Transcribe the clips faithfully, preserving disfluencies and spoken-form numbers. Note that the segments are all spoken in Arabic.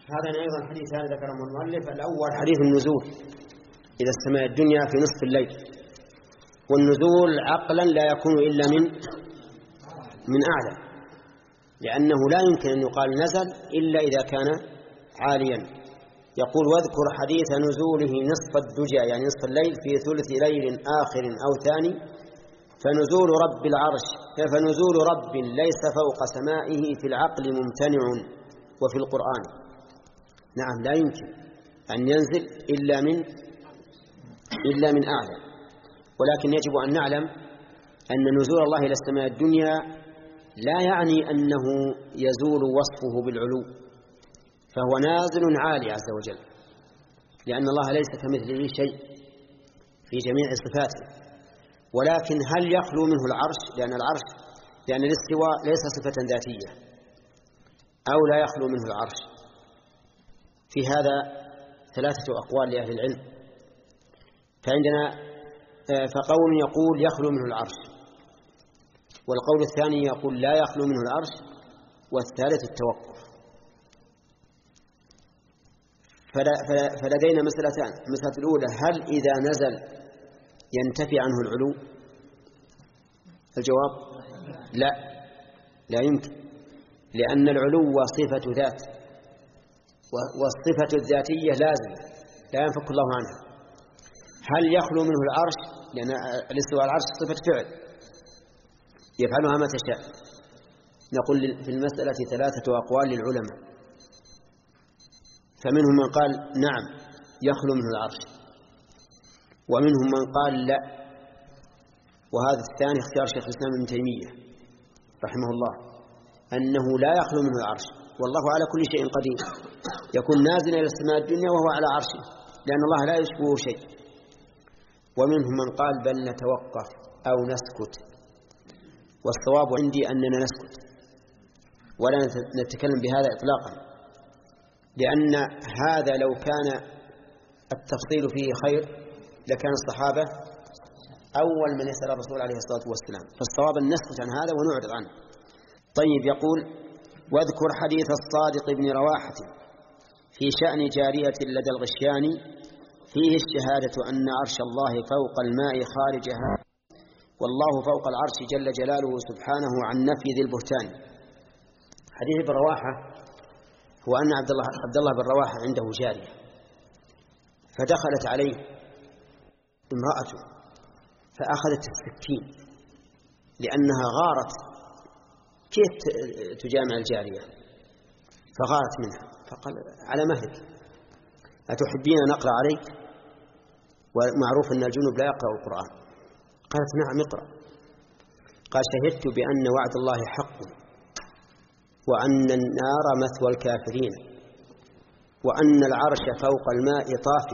هذا أيضا حديث هذا ذكره المؤلف. الأول حديث النزول إلى السماء الدنيا في نصف الليل، والنزول عقلا لا يكون إلا من من أعلى، لأنه لا يمكن أن يقال نزل إلا إذا كان عاليا. يقول واذكر حديث نزوله نصف الدجى يعني نصف الليل في ثلث ليل آخر أو ثاني، فنزول رب العرش فنزول رب ليس فوق سمائه في العقل ممتنع وفي القرآن. نعم لا يمكن أن ينزل إلا من إلا من أعلى، ولكن يجب أن نعلم أن نزول الله إلى السماء الدنيا لا يعني أنه يزول وصفه بالعلو، فهو نازل عالي عز وجل، لأن الله ليس كمثله شيء في جميع صفاته. ولكن هل يخلو منه العرش؟ لأن العرش لأن الاستواء ليس صفة ذاتية، أو لا يخلو منه العرش؟ في هذا ثلاثة أقوال لأهل العلم. فعندنا فقول يقول يخلو منه العرش، والقول الثاني يقول لا يخلو منه العرش، والثالث التوقف. فلدينا مسألتان. المسألة الأولى هل إذا نزل ينتفي عنه العلو؟ الجواب لا، لا يمكن، لأن العلو صفة ذات، والصفة الذاتية لازمة لا ينفك الله عنها. هل يخلو منه العرش؟ لأن الاستواء على العرش صفة فعل يفعلها ما تشاء. نقول في المسألة ثلاثة أقوال للعلماء، فمنهم من قال نعم يخلو منه العرش، ومنهم من قال لا، وهذا الثاني اختيار شيخ الإسلام ابن تيمية رحمه الله، أنه لا يخلو منه العرش، والله على كل شيء قدير، يكون نازلا إلى السماء الدنيا وهو على عرشه، لأن الله لا يشبهه شيء. ومنهم من قال بل نتوقف أو نسكت، والصواب عندي أننا نسكت ولا نتكلم بهذا إطلاقا، لأن هذا لو كان التفصيل فيه خير لكان الصحابة أول من يسأل الرسول عليه الصلاة والسلام، فالصواب أن نسكت عن هذا ونعرض عنه. طيب، يقول واذكر حديث الصادق بن رواحة في شأن جارية لدى الغشيان فيه الشهادة أن عرش الله فوق الماء خارجها، والله فوق العرش جل جلاله سبحانه عن نفي ذي البهتان. حديث ابن رواحة هو أن عبد الله عبد الله بن رواحة عنده جارية، فدخلت عليه امرأته فأخذت السكين لأنها غارت كيف تجامع الجارية، فغارت منها، فقال على مهلك أتحبين أن أقرأ عليك؟ ومعروف أن الجنوب لا يقرأ القرآن. قالت نعم اقرأ. قال شهدت بأن وعد الله حق، وأن النار مثوى الكافرين، وأن العرش فوق الماء طاف،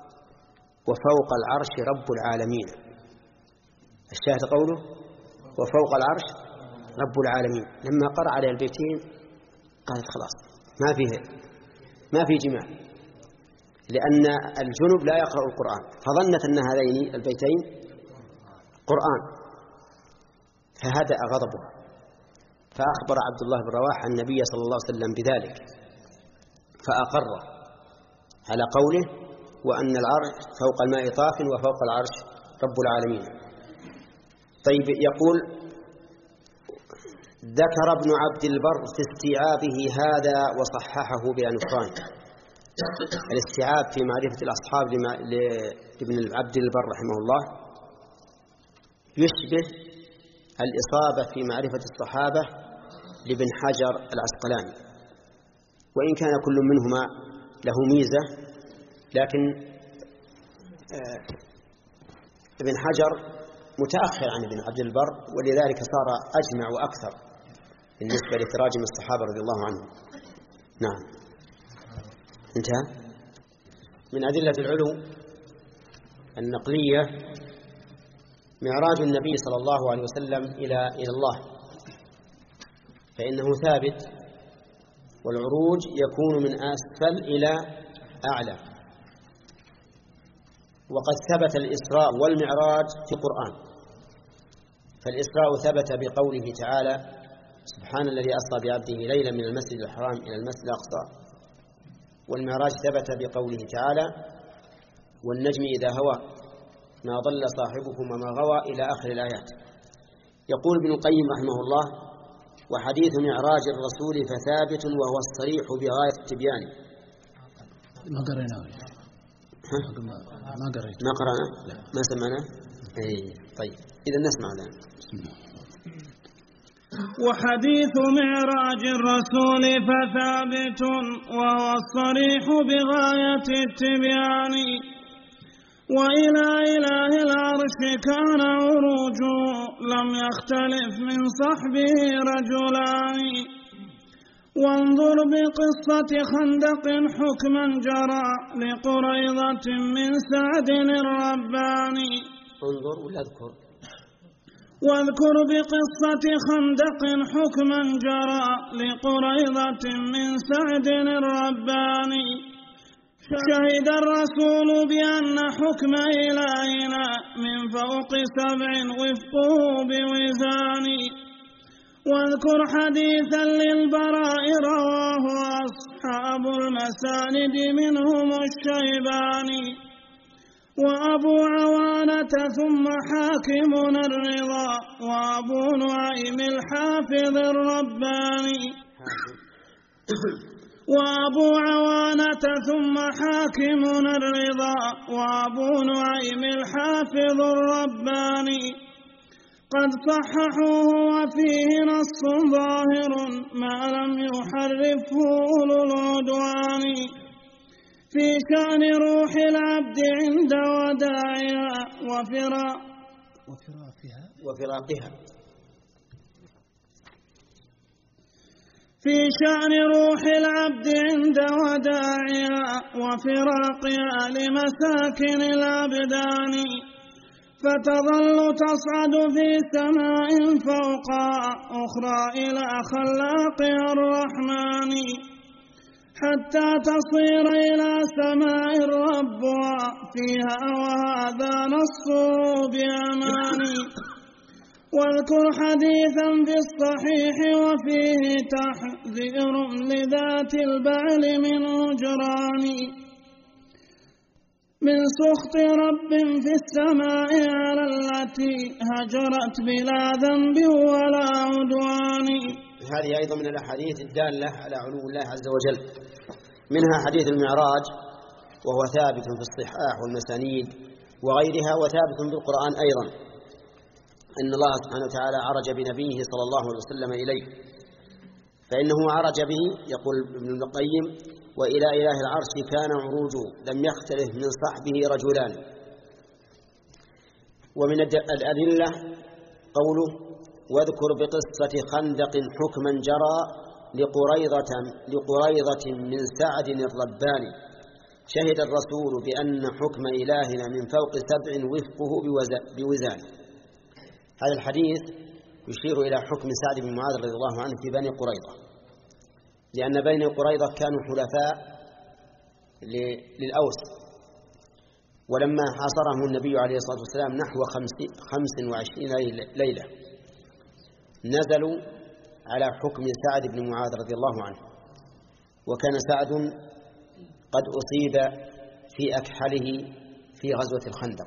وفوق العرش رب العالمين. الشاهد قوله وفوق العرش رب العالمين. لما قرأ على البيتين قالت خلاص ما فيه ما في جماع، لأن الجنب لا يقرأ القرآن، فظنت أن هذين البيتين قرآن، فهدأ غضبها، فأخبر عبد الله بن رواحة النبي صلى الله عليه وسلم بذلك، فأقر على قوله وأن العرش فوق الماء طاف وفوق العرش رب العالمين. طيب، يقول ذكر ابن عبد البر في استيعابه هذا وصححه بلا نكران. الاستيعاب في معرفة الأصحاب لابن عبد البر رحمه الله يشبه الإصابة في معرفة الصحابة لابن حجر العسقلاني، وإن كان كل منهما له ميزة، لكن ابن حجر متأخر عن ابن عبد البر، ولذلك صار أجمع وأكثر بالنسبة لتراجم الصحابة رضي الله عنهم. نعم، انتهى. من أدلة العلو النقلية معراج النبي صلى الله عليه وسلم إلى إلى الله، فإنه ثابت، والعروج يكون من أسفل إلى أعلى. وقد ثبت الإسراء والمعراج في القرآن، فالإسراء ثبت بقوله تعالى سبحان الذي أسرى بعبده ليلا من المسجد الحرام إلى المسجد الأقصى والمعراج ثبت بقوله تعالى: والنجم إذا هوى ما ضل صاحبكم وما غوى إلى آخر الآيات. يقول ابن القيم رحمه الله: وحديث معراج الرسول فثابت وهو الصريح بغاية التبيان. ما قرأنا ما قرأنا ما قرأنا ما سمعنا. أي طيب إذا نسمع الآن. وحديث معراج الرسول فثابت وهو الصريح بغاية التبيان، وإلى إله العرش كان عروجه لم يختلف من صحبه رجلان. وانظر بقصة خندق حكما جرى لقريضة من سعد الرباني. انظر ولا اذكر. واذكر بقصة خندق حكما جرى لقريضة من سعد الرباني. شهد الرسول بأن حكم إلهنا من فوق سبع وفقه بوزان. واذكر حديثا للبراء رواه أصحاب المساند منهم الشيباني وأبو عوانة ثم حاكمنا الرضا وأبو نعيم الحافظ الرباني. وأبو عوانة ثم حاكمنا الرضا وأبو نعيم الحافظ الرباني قد صححوه وفيه نص ظاهر ما لم يحرفه أولو العدوان في شأن روح العبد عند وداعها وفرا وفراقها وفراقها في شأن روح العبد عند وداعها وفراقها لمساكن الأبدان فتظل تصعد في سماء فوق أخرى إلى خلاقها الرحمن حتى تصير إلى سماء ربها فيها وهذا نص بأمان. واذكر حديثا في الصحيح وفيه تحذير لذات البعل من هجران من سخط رب في السماء على التي هجرت بلا ذنب ولا عدوان. هذه أيضا من الأحاديث الدالة على علو الله عز وجل. منها حديث المعراج وهو ثابت في الصحاح والمسانيد وغيرها، وثابت بالقرآن أيضا أن الله سبحانه وتعالى عرج بنبيه صلى الله عليه وسلم إليه، فإنه عرج به يقول ابن القيم: وإلى إله العرش كان عروجه لم يختلف من صحبه رجلان. ومن الأدلة قوله: واذكر بقصة خندق حكما جرى لقريضة, لقريضة من سعد الرباني شهد الرسول بأن حكم إلهنا من فوق سبع وفقه بوزان. هذا الحديث يشير إلى حكم سعد بن معاذ رضي الله عنه في بني قريظة، لأن بني قريظة كانوا حلفاء للأوس، ولما حاصرهم النبي عليه الصلاة والسلام نحو خمس وعشرين ليلة نزلوا على حكم سعد بن معاذ رضي الله عنه، وكان سعد قد أصيب في أكحله في غزوة الخندق،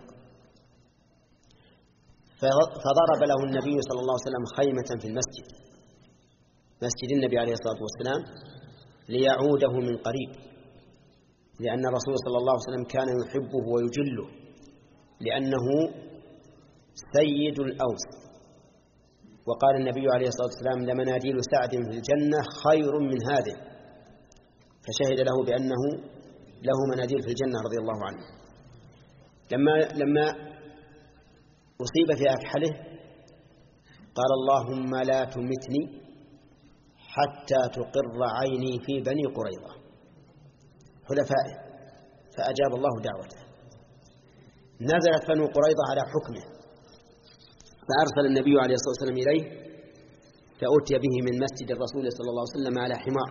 فضرب له النبي صلى الله عليه وسلم خيمة في المسجد مسجد النبي عليه الصلاة والسلام ليعوده من قريب، لأن الرسول صلى الله عليه وسلم كان يحبه ويجله لأنه سيد الأوس. وقال النبي عليه الصلاة والسلام: لمناديل سعد في الجنة خير من هذه، فشهد له بأنه له مناديل في الجنة رضي الله عنه. لما لما أصيب في أكحله قال: اللهم لا تمتني حتى تقر عيني في بني قريظة حلفائه، فأجاب الله دعوته. نزلت بنو قريظة على حكمه، فأرسل النبي عليه الصلاة والسلام إليه فأتي به من مسجد الرسول صلى الله عليه وسلم على حمار.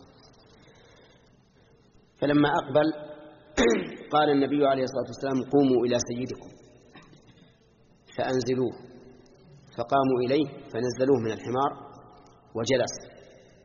فلما أقبل قال النبي عليه الصلاة والسلام: قوموا إلى سيدكم فأنزلوه، فقاموا إليه فنزلوه من الحمار وجلس،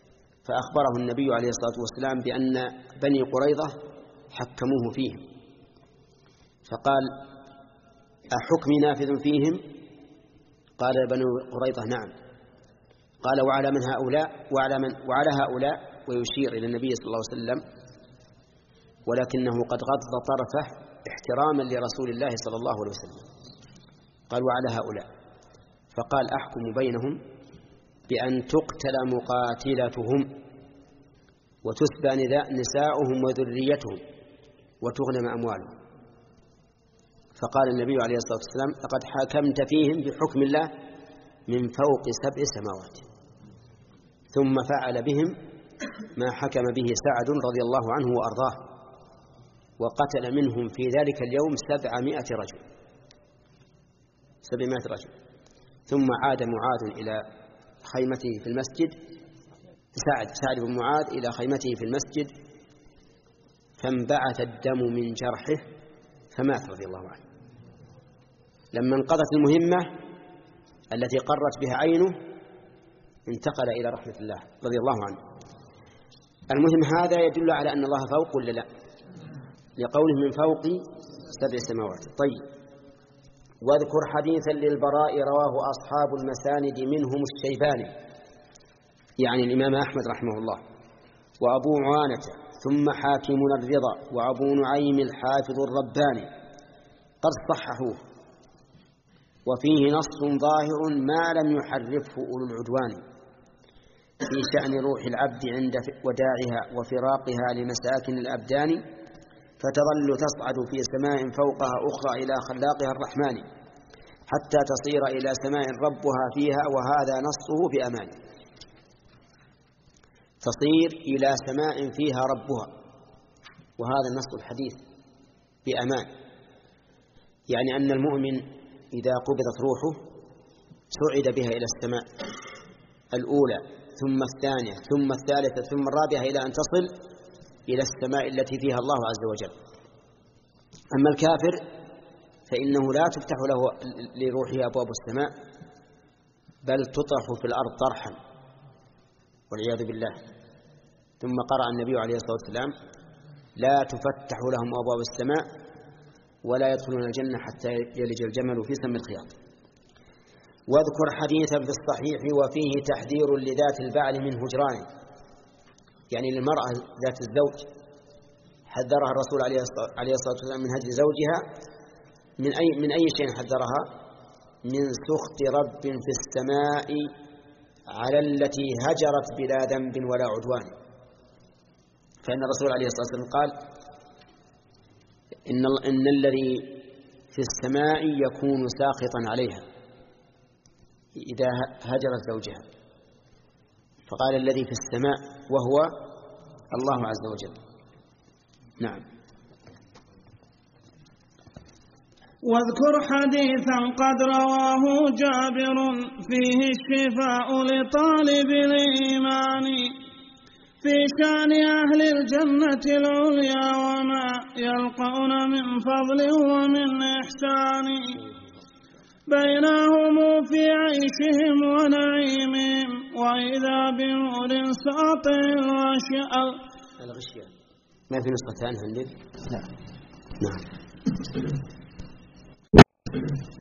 فأخبره النبي عليه الصلاة والسلام بأن بني قريظة حكموه فيهم، فقال: أحكمي نافذ فيهم؟ قال: بني قريظة نعم. قال: وعلى من هؤلاء؟ وعلى, من وعلى هؤلاء، ويشير إلى النبي صلى الله عليه وسلم، ولكنه قد غض طرفه احتراما لرسول الله صلى الله عليه وسلم. قال: وعلى هؤلاء. فقال: أحكم بينهم بأن تقتل مقاتلتهم وتسبى نساؤهم وذريتهم وتغنم أموالهم. فقال النبي عليه الصلاة والسلام: لقد حكمت فيهم بحكم الله من فوق سبع سماوات. ثم فعل بهم ما حكم به سعد رضي الله عنه وأرضاه، وقتل منهم في ذلك اليوم سبعمائة رجل سبعمائة رجل. ثم عاد معاذ إلى خيمته في المسجد، سعد سعد بن معاذ إلى خيمته في المسجد، فانبعث الدم من جرحه فمات رضي الله عنه. لما انقضت المهمة التي قرت بها عينه انتقل إلى رحمة الله رضي الله عنه. المهم هذا يدل على أن الله فوق ولا لا؟ لقوله من فوق سبع سماوات. طيب، واذكر حديثا للبراء رواه أصحاب المساند منهم الشيباني، يعني الإمام أحمد رحمه الله، وأبو عوانة، ثم حاكمنا الرضا، وأبو نعيم الحافظ الرباني قد صححوه، وفيه نص ظاهر ما لم يحرفه أولو العدوان في شأن روح العبد عند وداعها وفراقها لمساكن الأبدان، فتظل تصعد في سماء فوقها أخرى إلى خلاقها الرحمن، حتى تصير إلى سماء ربها فيها، وهذا نصه بأمان. تصير إلى سماء فيها ربها، وهذا النص الحديث بأمان، يعني أن المؤمن إذا قبضت روحه صعد بها إلى السماء الأولى، ثم الثانية، ثم الثالثة، ثم الرابعة، إلى أن تصل إلى السماء التي فيها الله عز وجل. أما الكافر فإنه لا تفتح له لروحه أبواب السماء، بل تطرح في الأرض طرحا والعياذ بالله. ثم قرأ النبي عليه الصلاة والسلام: لا تفتح لهم أبواب السماء ولا يدخلون الجنة حتى يلج الجمل في سم الخياط. واذكر حديثا في الصحيح وفيه تحذير لذات البعل من هجرانه، يعني للمرأة ذات الزوج حذرها الرسول عليه الصلاة والسلام من هجر زوجها. من أي من أي شيء حذرها؟ من سخط رب في السماء على التي هجرت بلا ذنب ولا عدوان. فإن الرسول عليه الصلاة والسلام قال: إن, إن الذي في السماء يكون ساخطا عليها إذا هجرت زوجها، فقال الذي في السماء وهو الله عز وجل. نعم. واذكر حديثا قد رواه جابر فيه الشفاء لطالب الإيمان في شأن أهل الجنة العليا وما يلقون من فضل ومن إحسان، بينهم في عيشهم ونعيمهم وإذا بنور ساطع الغشيان. ما في نسخة ثانية عندك؟ نعم. نعم.